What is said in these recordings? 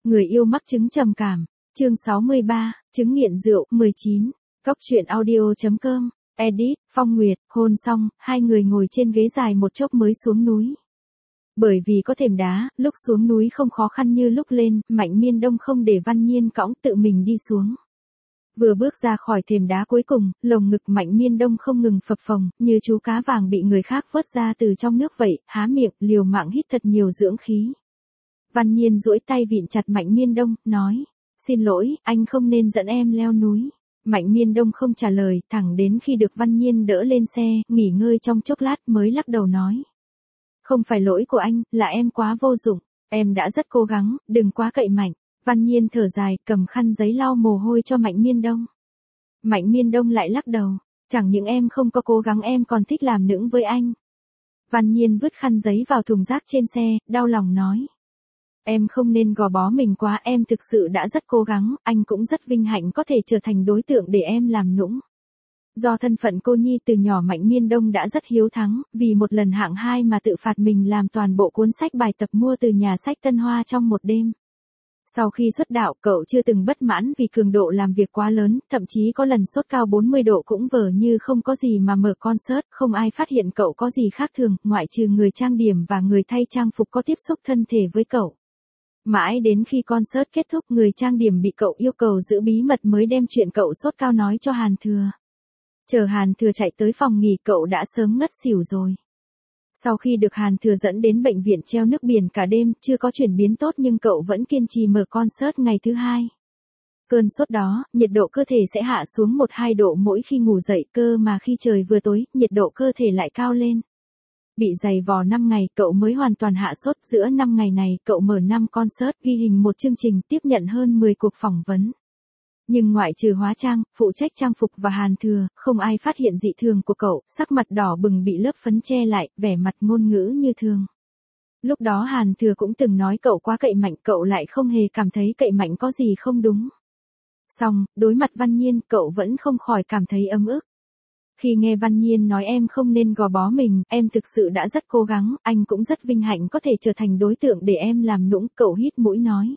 Người yêu mắc chứng trầm cảm. Chương 63, chứng nghiện rượu. 19. Cóc truyện audio.com. Edit, Phong Nguyệt. Hôn xong, hai người ngồi trên ghế dài một chốc mới xuống núi. Bởi vì có thềm đá, lúc xuống núi không khó khăn như lúc lên, Mạnh Miên Đông không để Văn Nhiên cõng, tự mình đi xuống. Vừa bước ra khỏi thềm đá cuối cùng, lồng ngực Mạnh Miên Đông không ngừng phập phồng, như chú cá vàng bị người khác vớt ra từ trong nước vậy, há miệng, liều mạng hít thật nhiều dưỡng khí. Văn Nhiên duỗi tay vịn chặt Mạnh Miên Đông, nói, xin lỗi, anh không nên dẫn em leo núi. Mạnh Miên Đông không trả lời, thẳng đến khi được Văn Nhiên đỡ lên xe, nghỉ ngơi trong chốc lát mới lắc đầu nói. Không phải lỗi của anh, là em quá vô dụng, em đã rất cố gắng, đừng quá cậy mạnh. Văn Nhiên thở dài, cầm khăn giấy lau mồ hôi cho Mạnh Miên Đông. Mạnh Miên Đông lại lắc đầu, chẳng những em không có cố gắng em còn thích làm nũng với anh. Văn Nhiên vứt khăn giấy vào thùng rác trên xe, đau lòng nói. Em không nên gò bó mình quá, em thực sự đã rất cố gắng, anh cũng rất vinh hạnh có thể trở thành đối tượng để em làm nũng. Do thân phận cô nhi từ nhỏ Mạnh Miên Đông đã rất hiếu thắng, vì một lần hạng 2 mà tự phạt mình làm toàn bộ cuốn sách bài tập mua từ nhà sách Tân Hoa trong một đêm. Sau khi xuất đạo, cậu chưa từng bất mãn vì cường độ làm việc quá lớn, thậm chí có lần sốt cao 40 độ cũng vờ như không có gì mà mở concert, không ai phát hiện cậu có gì khác thường, ngoại trừ người trang điểm và người thay trang phục có tiếp xúc thân thể với cậu. Mãi đến khi concert kết thúc, người trang điểm bị cậu yêu cầu giữ bí mật mới đem chuyện cậu sốt cao nói cho Hàn Thừa. Chờ Hàn Thừa chạy tới phòng nghỉ, cậu đã sớm ngất xỉu rồi. Sau khi được Hàn Thừa dẫn đến bệnh viện treo nước biển cả đêm, chưa có chuyển biến tốt nhưng cậu vẫn kiên trì mở concert ngày thứ 2. Cơn sốt đó, nhiệt độ cơ thể sẽ hạ xuống 1-2 độ mỗi khi ngủ dậy, cơ mà khi trời vừa tối, nhiệt độ cơ thể lại cao lên. Bị giày vò 5 ngày, cậu mới hoàn toàn hạ sốt. Giữa 5 ngày này, cậu mở 5 concert, ghi hình một chương trình, tiếp nhận hơn 10 cuộc phỏng vấn. Nhưng ngoại trừ hóa trang, phụ trách trang phục và Hàn Thừa, không ai phát hiện dị thường của cậu, sắc mặt đỏ bừng bị lớp phấn che lại, vẻ mặt ngôn ngữ như thường. Lúc đó Hàn Thừa cũng từng nói cậu quá cậy mạnh, cậu lại không hề cảm thấy cậy mạnh có gì không đúng. Song, đối mặt Văn Nhiên, cậu vẫn không khỏi cảm thấy ấm ức. Khi nghe Văn Nhiên nói em không nên gò bó mình, em thực sự đã rất cố gắng, anh cũng rất vinh hạnh có thể trở thành đối tượng để em làm nũng, cậu hít mũi nói.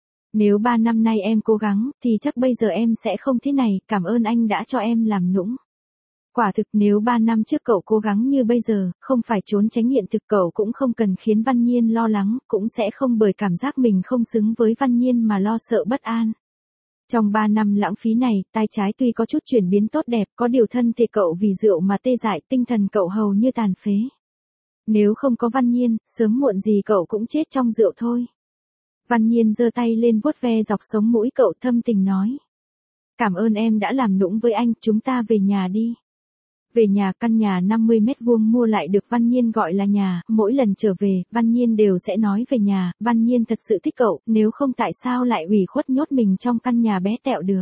Nếu 3 năm nay em cố gắng, thì chắc bây giờ em sẽ không thế này, cảm ơn anh đã cho em làm nũng. Quả thực nếu 3 năm trước cậu cố gắng như bây giờ, không phải trốn tránh hiện thực, cậu cũng không cần khiến Văn Nhiên lo lắng, cũng sẽ không bởi cảm giác mình không xứng với Văn Nhiên mà lo sợ bất an. Trong 3 năm lãng phí này, tay trái tuy có chút chuyển biến tốt đẹp, có điều thân thể cậu vì rượu mà tê dại, tinh thần cậu hầu như tàn phế. Nếu không có Văn Nhiên, sớm muộn gì cậu cũng chết trong rượu thôi. Văn Nhiên giơ tay lên vuốt ve dọc sống mũi cậu, thâm tình nói. Cảm ơn em đã làm nũng với anh, chúng ta về nhà đi. Về nhà, căn nhà 50 mét vuông mua lại được Văn Nhiên gọi là nhà, mỗi lần trở về, Văn Nhiên đều sẽ nói về nhà, Văn Nhiên thật sự thích cậu, nếu không tại sao lại ủy khuất nhốt mình trong căn nhà bé tẹo được.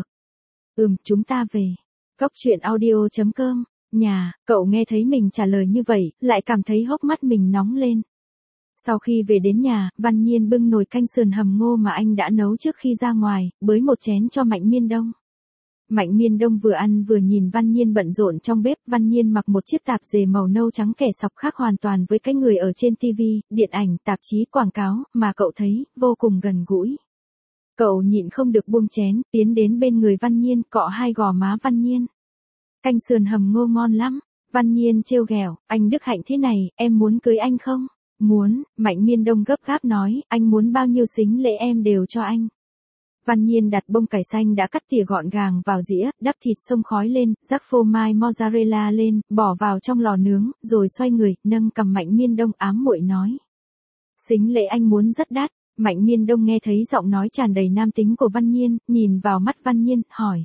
Chúng ta về. Cóc truyện audio.com. Nhà, cậu nghe thấy mình trả lời như vậy, lại cảm thấy hốc mắt mình nóng lên. Sau khi về đến nhà, Văn Nhiên bưng nồi canh sườn hầm ngô mà anh đã nấu trước khi ra ngoài, bới một chén cho Mạnh Miên Đông. Mạnh Miên Đông vừa ăn vừa nhìn Văn Nhiên bận rộn trong bếp. Văn Nhiên mặc một chiếc tạp dề màu nâu trắng kẻ sọc, khác hoàn toàn với cái người ở trên TV, điện ảnh, tạp chí, quảng cáo, mà cậu thấy, vô cùng gần gũi. Cậu nhịn không được buông chén, tiến đến bên người Văn Nhiên, cọ hai gò má Văn Nhiên. Canh sườn hầm ngô ngon lắm. Văn Nhiên trêu ghẹo, anh Đức Hạnh thế này, em muốn cưới anh không? Muốn. Mạnh Miên Đông gấp gáp nói, anh muốn bao nhiêu sính lễ em đều cho anh. Văn Nhiên đặt bông cải xanh đã cắt tỉa gọn gàng vào dĩa, đắp thịt xông khói lên, rắc phô mai mozzarella lên, bỏ vào trong lò nướng, rồi xoay người, nâng cầm Mạnh Miên Đông ám muội nói. Sính lễ anh muốn rất đắt. Mạnh Miên Đông nghe thấy giọng nói tràn đầy nam tính của Văn Nhiên, nhìn vào mắt Văn Nhiên, hỏi.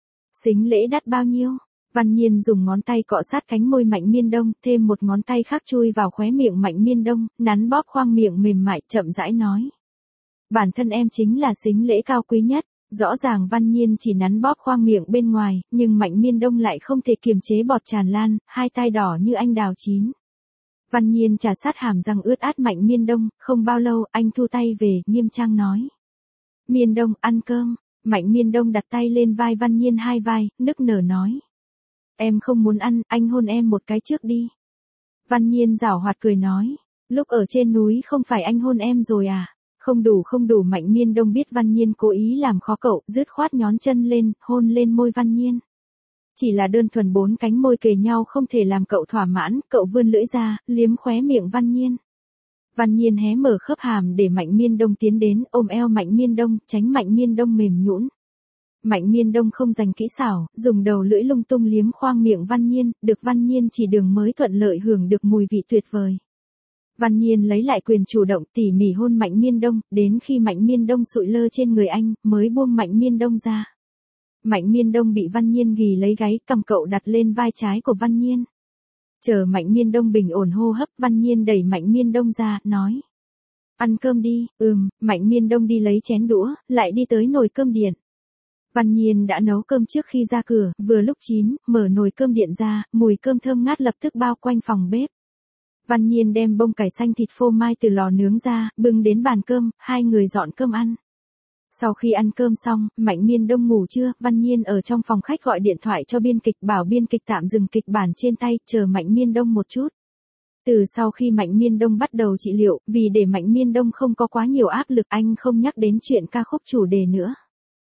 Sính lễ đắt bao nhiêu? Văn Nhiên dùng ngón tay cọ sát cánh môi Mạnh Miên Đông, thêm một ngón tay khác chui vào khóe miệng Mạnh Miên Đông, nắn bóp khoang miệng mềm mại, chậm rãi nói. Bản thân em chính là sính lễ cao quý nhất. Rõ ràng Văn Nhiên chỉ nắn bóp khoang miệng bên ngoài, nhưng Mạnh Miên Đông lại không thể kiềm chế bọt tràn lan, hai tai đỏ như anh đào chín. Văn Nhiên trà sát hàm răng ướt át Mạnh Miên Đông, không bao lâu anh thu tay về, nghiêm trang nói. Miên Đông, ăn cơm. Mạnh Miên Đông đặt tay lên vai Văn Nhiên hai vai, nức nở nói. Em không muốn ăn, anh hôn em một cái trước đi. Văn Nhiên giảo hoạt cười nói. Lúc ở trên núi không phải anh hôn em rồi à? Không đủ Mạnh Miên Đông biết Văn Nhiên cố ý làm khó cậu, dứt khoát nhón chân lên, hôn lên môi Văn Nhiên. Chỉ là đơn thuần 4 cánh môi kề nhau không thể làm cậu thỏa mãn, cậu vươn lưỡi ra, liếm khóe miệng Văn Nhiên. Văn Nhiên hé mở khớp hàm để Mạnh Miên Đông tiến đến, ôm eo Mạnh Miên Đông, tránh Mạnh Miên Đông mềm nhũn. Mạnh Miên Đông không dành kỹ xảo, dùng đầu lưỡi lung tung liếm khoang miệng Văn Nhiên, được Văn Nhiên chỉ đường mới thuận lợi hưởng được mùi vị tuyệt vời. Văn Nhiên lấy lại quyền chủ động tỉ mỉ hôn Mạnh Miên Đông, đến khi Mạnh Miên Đông sụi lơ trên người anh, mới buông Mạnh Miên Đông ra. Mạnh Miên Đông bị Văn Nhiên ghì lấy gáy, cầm cậu đặt lên vai trái của Văn Nhiên. Chờ Mạnh Miên Đông bình ổn hô hấp, Văn Nhiên đẩy Mạnh Miên Đông ra, nói. Ăn cơm đi, Mạnh Miên Đông đi lấy chén đũa, lại đi tới nồi cơm điện. Văn Nhiên đã nấu cơm trước khi ra cửa, vừa lúc chín, mở nồi cơm điện ra, mùi cơm thơm ngát lập tức bao quanh phòng bếp. Văn Nhiên đem bông cải xanh thịt phô mai từ lò nướng ra, bưng đến bàn cơm, hai người dọn cơm ăn. Sau khi ăn cơm xong, Mạnh Miên Đông ngủ trưa, Văn Nhiên ở trong phòng khách gọi điện thoại cho biên kịch bảo biên kịch tạm dừng kịch bản trên tay, chờ Mạnh Miên Đông một chút. Từ sau khi Mạnh Miên Đông bắt đầu trị liệu, vì để Mạnh Miên Đông không có quá nhiều áp lực anh không nhắc đến chuyện ca khúc chủ đề nữa.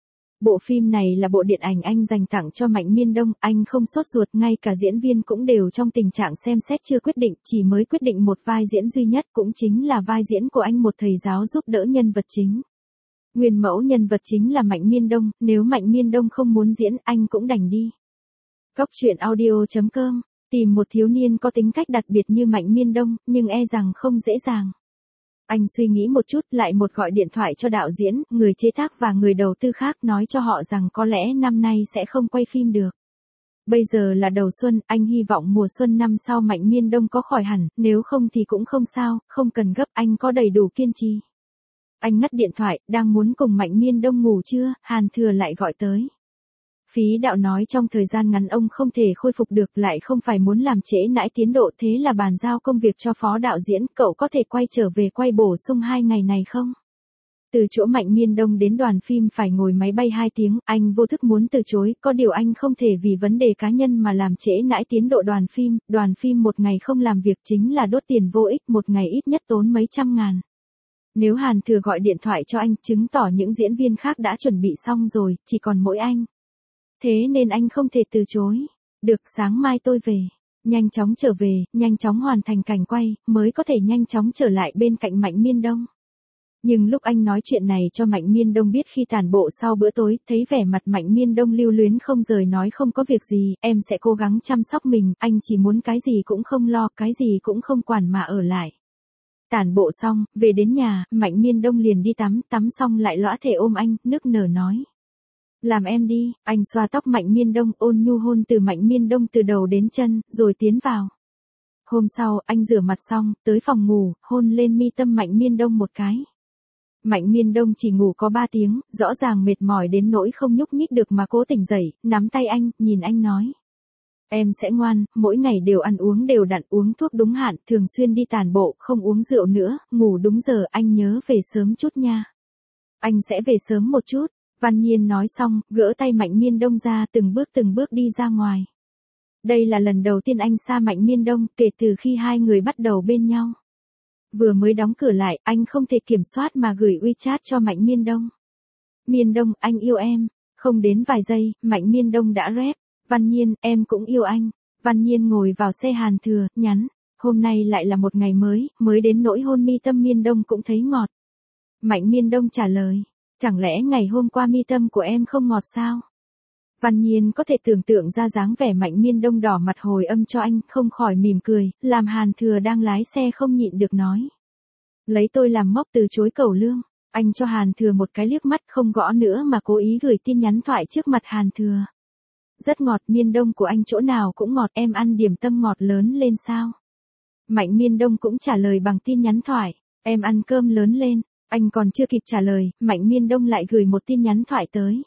Bộ phim này là bộ điện ảnh anh dành tặng cho Mạnh Miên Đông, anh không sốt ruột, ngay cả diễn viên cũng đều trong tình trạng xem xét chưa quyết định, chỉ mới quyết định một vai diễn duy nhất cũng chính là vai diễn của anh một thầy giáo giúp đỡ nhân vật chính. Nguyên mẫu nhân vật chính là Mạnh Miên Đông, nếu Mạnh Miên Đông không muốn diễn anh cũng đành đi. Góc truyện audio.com, tìm một thiếu niên có tính cách đặc biệt như Mạnh Miên Đông, nhưng e rằng không dễ dàng. Anh suy nghĩ một chút lại gọi điện thoại cho đạo diễn, người chế tác và người đầu tư khác nói cho họ rằng có lẽ năm nay sẽ không quay phim được. Bây giờ là đầu xuân, anh hy vọng mùa xuân năm sau Mạnh Miên Đông có khỏi hẳn, nếu không thì cũng không sao, không cần gấp, anh có đầy đủ kiên trì. Anh ngắt điện thoại, đang muốn cùng Mạnh Miên Đông ngủ trưa, Hàn Thừa lại gọi tới. Phí đạo nói trong thời gian ngắn ông không thể khôi phục được, lại không phải muốn làm trễ nải tiến độ, thế là bàn giao công việc cho phó đạo diễn, cậu có thể quay trở về quay bổ sung 2 ngày này không? Từ chỗ Mạnh Miên Đông đến đoàn phim phải ngồi máy bay 2 tiếng, anh vô thức muốn từ chối, có điều anh không thể vì vấn đề cá nhân mà làm trễ nải tiến độ đoàn phim một ngày không làm việc chính là đốt tiền vô ích, một ngày ít nhất tốn mấy trăm ngàn. Nếu Hàn Thừa gọi điện thoại cho anh, chứng tỏ những diễn viên khác đã chuẩn bị xong rồi, chỉ còn mỗi anh. Thế nên anh không thể từ chối. Được, sáng mai tôi về. Nhanh chóng trở về, nhanh chóng hoàn thành cảnh quay, mới có thể nhanh chóng trở lại bên cạnh Mạnh Miên Đông. Nhưng lúc anh nói chuyện này cho Mạnh Miên Đông biết khi tản bộ sau bữa tối, thấy vẻ mặt Mạnh Miên Đông lưu luyến không rời, nói không có việc gì, em sẽ cố gắng chăm sóc mình, anh chỉ muốn cái gì cũng không lo, cái gì cũng không quản mà ở lại. Tản bộ xong, về đến nhà, Mạnh Miên Đông liền đi tắm xong lại lõa thể ôm anh, nức nở nói. Làm em đi, anh xoa tóc Mạnh Miên Đông, ôn nhu hôn từ Mạnh Miên Đông từ đầu đến chân, rồi tiến vào. Hôm sau, anh rửa mặt xong, tới phòng ngủ, hôn lên mi tâm Mạnh Miên Đông một cái. Mạnh Miên Đông chỉ ngủ có 3 tiếng, rõ ràng mệt mỏi đến nỗi không nhúc nhích được mà cố tỉnh dậy, nắm tay anh, nhìn anh nói. Em sẽ ngoan, mỗi ngày đều ăn uống đều đặn, uống thuốc đúng hạn, thường xuyên đi tản bộ, không uống rượu nữa, ngủ đúng giờ, anh nhớ về sớm chút nha. Anh sẽ về sớm một chút. Văn Nhiên nói xong, gỡ tay Mạnh Miên Đông ra, từng bước đi ra ngoài. Đây là lần đầu tiên anh xa Mạnh Miên Đông, kể từ khi hai người bắt đầu bên nhau. Vừa mới đóng cửa lại, anh không thể kiểm soát mà gửi WeChat cho Mạnh Miên Đông. Miên Đông, anh yêu em. Không đến vài giây, Mạnh Miên Đông đã rep. Văn Nhiên, em cũng yêu anh. Văn Nhiên ngồi vào xe Hàn Thừa, nhắn. Hôm nay lại là một ngày mới đến nỗi hôn mi tâm Miên Đông cũng thấy ngọt. Mạnh Miên Đông trả lời. Chẳng lẽ ngày hôm qua mi tâm của em không ngọt sao? Văn Nhiên có thể tưởng tượng ra dáng vẻ Mạnh Miên Đông đỏ mặt hồi âm cho anh, không khỏi mỉm cười, làm Hàn Thừa đang lái xe không nhịn được nói. Lấy tôi làm mốc từ chối cầu lương, anh cho Hàn Thừa một cái liếc mắt không gõ nữa mà cố ý gửi tin nhắn thoại trước mặt Hàn Thừa. Rất ngọt, Miên Đông của anh chỗ nào cũng ngọt, em ăn điểm tâm ngọt lớn lên sao? Mạnh Miên Đông cũng trả lời bằng tin nhắn thoại, em ăn cơm lớn lên. Anh còn chưa kịp trả lời, Mạnh Miên Đông lại gửi một tin nhắn thoại tới.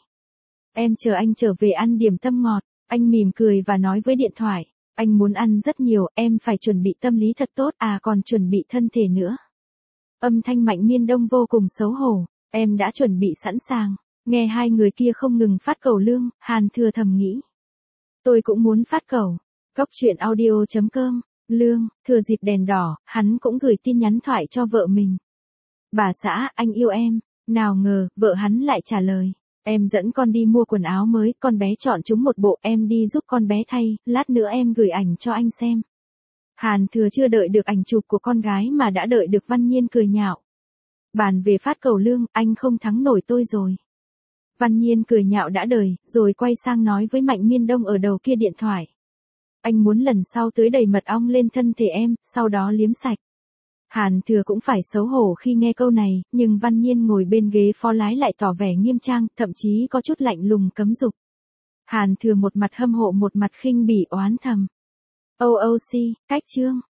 Em chờ anh trở về ăn điểm tâm ngọt. Anh mỉm cười và nói với điện thoại. Anh muốn ăn rất nhiều, em phải chuẩn bị tâm lý thật tốt, còn chuẩn bị thân thể nữa. Âm thanh Mạnh Miên Đông vô cùng xấu hổ. Em đã chuẩn bị sẵn sàng. Nghe hai người kia không ngừng phát cầu lương, Hàn Thừa thầm nghĩ. Tôi cũng muốn phát cầu. Góc truyện audio.com, lương, thừa dịp đèn đỏ, hắn cũng gửi tin nhắn thoại cho vợ mình. Bà xã, anh yêu em. Nào ngờ, vợ hắn lại trả lời. Em dẫn con đi mua quần áo mới, con bé chọn chúng một bộ, em đi giúp con bé thay, lát nữa em gửi ảnh cho anh xem. Hàn Thừa chưa đợi được ảnh chụp của con gái mà đã đợi được Văn Nhiên cười nhạo. Bàn về phát cầu lương, anh không thắng nổi tôi rồi. Văn Nhiên cười nhạo đã đời, rồi quay sang nói với Mạnh Miên Đông ở đầu kia điện thoại. Anh muốn lần sau tưới đầy mật ong lên thân thể em, sau đó liếm sạch. Hàn Thừa cũng phải xấu hổ khi nghe câu này, nhưng Văn Nhiên ngồi bên ghế phó lái lại tỏ vẻ nghiêm trang, thậm chí có chút lạnh lùng cấm dục. Hàn Thừa một mặt hâm mộ một mặt khinh bỉ oán thầm. OOC, cách chương.